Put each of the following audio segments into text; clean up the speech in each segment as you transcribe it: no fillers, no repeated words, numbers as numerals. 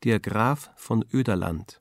Der Graf von Oederland.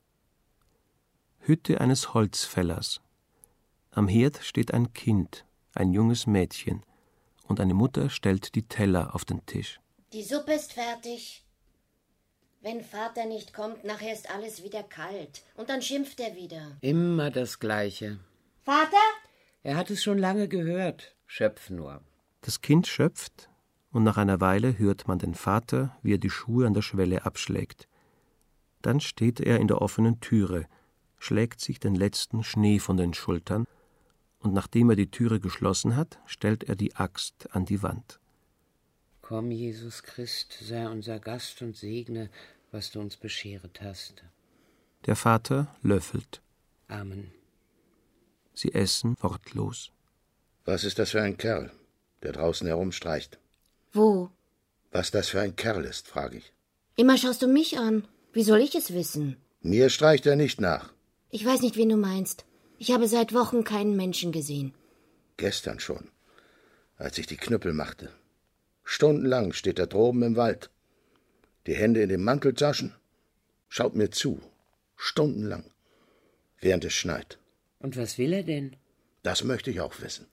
Hütte eines Holzfällers. Am Herd steht ein Kind, ein junges Mädchen, und eine Mutter stellt die Teller auf den Tisch. Die Suppe ist fertig. Wenn Vater nicht kommt, nachher ist alles wieder kalt. Und dann schimpft er wieder. Immer das Gleiche. Vater? Er hat es schon lange gehört. Schöpf nur. Das Kind schöpft, und nach einer Weile hört man den Vater, wie er die Schuhe an der Schwelle abschlägt. Dann steht er in der offenen Türe, schlägt sich den letzten Schnee von den Schultern, und nachdem er die Türe geschlossen hat, stellt er die Axt an die Wand. Komm, Jesus Christ, sei unser Gast und segne, was du uns bescheret hast. Der Vater löffelt. Amen. Sie essen wortlos. Was ist das für ein Kerl, der draußen herumstreicht? Wo? Was das für ein Kerl ist, frage ich. Immer schaust du mich an. Wie soll ich es wissen? Mir streicht er nicht nach. Ich weiß nicht, wen du meinst. Ich habe seit Wochen keinen Menschen gesehen. Gestern schon, als ich die Knüppel machte. Stundenlang steht er droben im Wald. Die Hände in den Manteltaschen. Schaut mir zu. Stundenlang. Während es schneit. Und was will er denn? Das möchte ich auch wissen.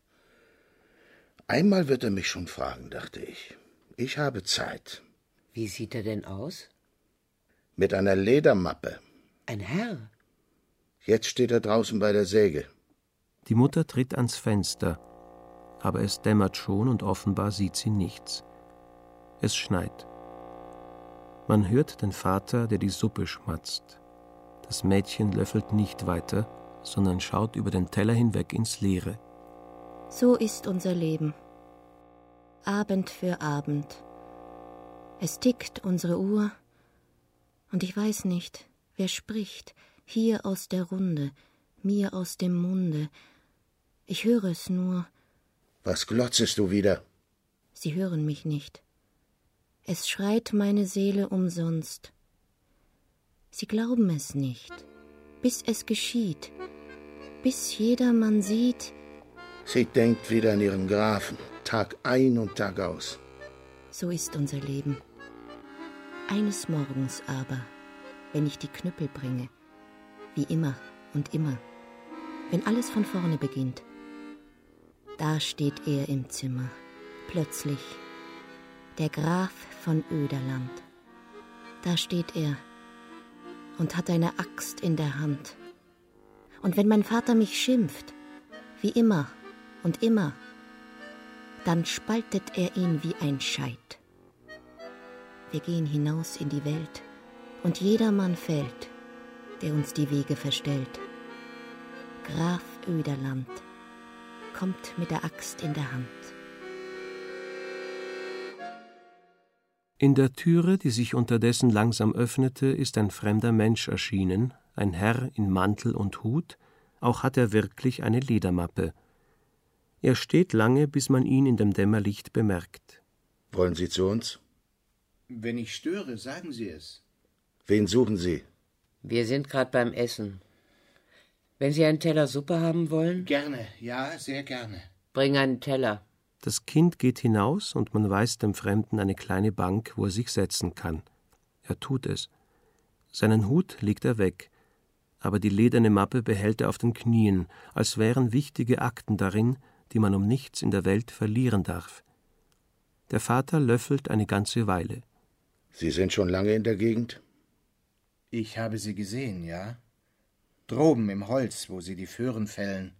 Einmal wird er mich schon fragen, dachte ich. Ich habe Zeit. Wie sieht er denn aus? Mit einer Ledermappe. Ein Herr? Jetzt steht er draußen bei der Säge. Die Mutter tritt ans Fenster, aber es dämmert schon und offenbar sieht sie nichts. Es schneit. Man hört den Vater, der die Suppe schmatzt. Das Mädchen löffelt nicht weiter, sondern schaut über den Teller hinweg ins Leere. So ist unser Leben. Abend für Abend. Es tickt unsere Uhr, und ich weiß nicht, wer spricht, hier aus der Runde, mir aus dem Munde. Ich höre es nur. Was glotzest du wieder? Sie hören mich nicht. Es schreit meine Seele umsonst. Sie glauben es nicht, bis es geschieht, bis jedermann sieht. Sie denkt wieder an ihren Grafen, Tag ein und Tag aus. So ist unser Leben. Eines Morgens aber, wenn ich die Knüppel bringe, wie immer und immer, wenn alles von vorne beginnt, da steht er im Zimmer, plötzlich, der Graf von Oederland. Da steht er und hat eine Axt in der Hand. Und wenn mein Vater mich schimpft, wie immer und immer, dann spaltet er ihn wie ein Scheit. Wir gehen hinaus in die Welt, und jedermann fällt, der uns die Wege verstellt. Graf Oederland kommt mit der Axt in der Hand. In der Türe, die sich unterdessen langsam öffnete, ist ein fremder Mensch erschienen, ein Herr in Mantel und Hut, auch hat er wirklich eine Ledermappe. Er steht lange, bis man ihn in dem Dämmerlicht bemerkt. Wollen Sie zu uns? Wenn ich störe, sagen Sie es. Wen suchen Sie? Wir sind gerade beim Essen. Wenn Sie einen Teller Suppe haben wollen? Gerne, ja, sehr gerne. Bring einen Teller. Das Kind geht hinaus und man weist dem Fremden eine kleine Bank, wo er sich setzen kann. Er tut es. Seinen Hut legt er weg, aber die lederne Mappe behält er auf den Knien, als wären wichtige Akten darin, die man um nichts in der Welt verlieren darf. Der Vater löffelt eine ganze Weile. Sie sind schon lange in der Gegend? Ich habe sie gesehen, ja. Droben im Holz, wo sie die Föhren fällen.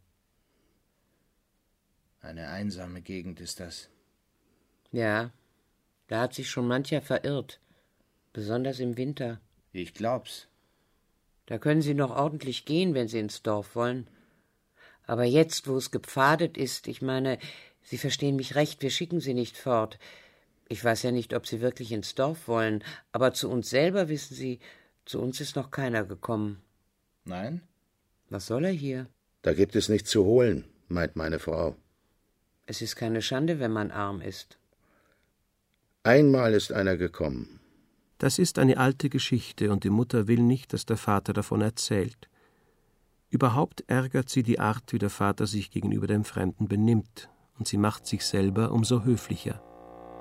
Eine einsame Gegend ist das. Ja, da hat sich schon mancher verirrt, besonders im Winter. Ich glaub's. Da können Sie noch ordentlich gehen, wenn Sie ins Dorf wollen. Aber jetzt, wo es gepfadet ist, ich meine, Sie verstehen mich recht, wir schicken Sie nicht fort. Ich weiß ja nicht, ob Sie wirklich ins Dorf wollen, aber zu uns selber, wissen Sie, zu uns ist noch keiner gekommen. Nein? Was soll er hier? Da gibt es nichts zu holen, meint meine Frau. Es ist keine Schande, wenn man arm ist. Einmal ist einer gekommen. Das ist eine alte Geschichte, und die Mutter will nicht, dass der Vater davon erzählt. Überhaupt ärgert sie die Art, wie der Vater sich gegenüber dem Fremden benimmt, und sie macht sich selber umso höflicher.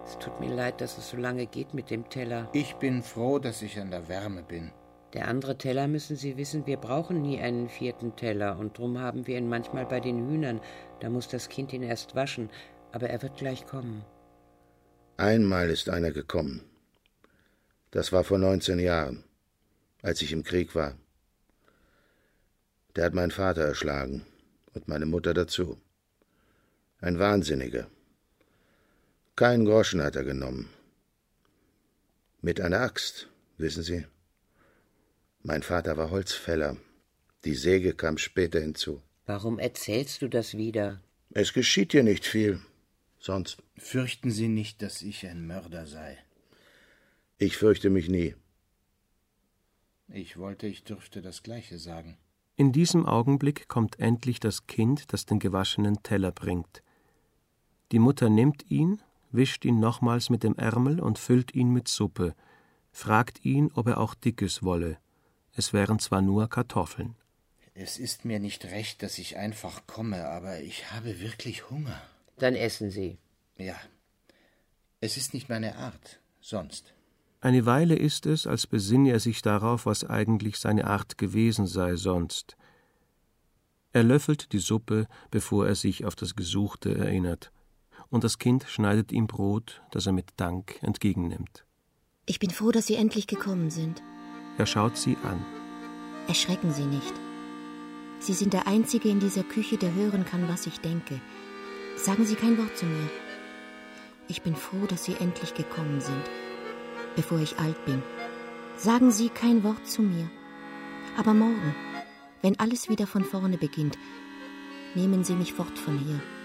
Es tut mir leid, dass es so lange geht mit dem Teller. Ich bin froh, dass ich an der Wärme bin. Der andere Teller, müssen Sie wissen, wir brauchen nie einen 4. Teller und drum haben wir ihn manchmal bei den Hühnern. Da muss das Kind ihn erst waschen, aber er wird gleich kommen. Einmal ist einer gekommen. Das war vor 19 Jahren, als ich im Krieg war. Der hat meinen Vater erschlagen und meine Mutter dazu. Ein Wahnsinniger. Keinen Groschen hat er genommen. Mit einer Axt, wissen Sie? Mein Vater war Holzfäller. Die Säge kam später hinzu. Warum erzählst du das wieder? Es geschieht hier nicht viel. Sonst. Fürchten Sie nicht, dass ich ein Mörder sei. Ich fürchte mich nie. Ich wollte, ich dürfte das Gleiche sagen. In diesem Augenblick kommt endlich das Kind, das den gewaschenen Teller bringt. Die Mutter nimmt ihn, wischt ihn nochmals mit dem Ärmel und füllt ihn mit Suppe, fragt ihn, ob er auch Dickes wolle. Es wären zwar nur Kartoffeln. Es ist mir nicht recht, dass ich einfach komme, aber ich habe wirklich Hunger. Dann essen Sie. Ja, es ist nicht meine Art, sonst. Eine Weile ist es, als besinne er sich darauf, was eigentlich seine Art gewesen sei sonst. Er löffelt die Suppe, bevor er sich auf das Gesuchte erinnert, und das Kind schneidet ihm Brot, das er mit Dank entgegennimmt. Ich bin froh, dass Sie endlich gekommen sind. Er schaut sie an. Erschrecken Sie nicht. Sie sind der Einzige in dieser Küche, der hören kann, was ich denke. Sagen Sie kein Wort zu mir. Ich bin froh, dass Sie endlich gekommen sind, bevor ich alt bin. Sagen Sie kein Wort zu mir. Aber morgen, wenn alles wieder von vorne beginnt, nehmen Sie mich fort von hier.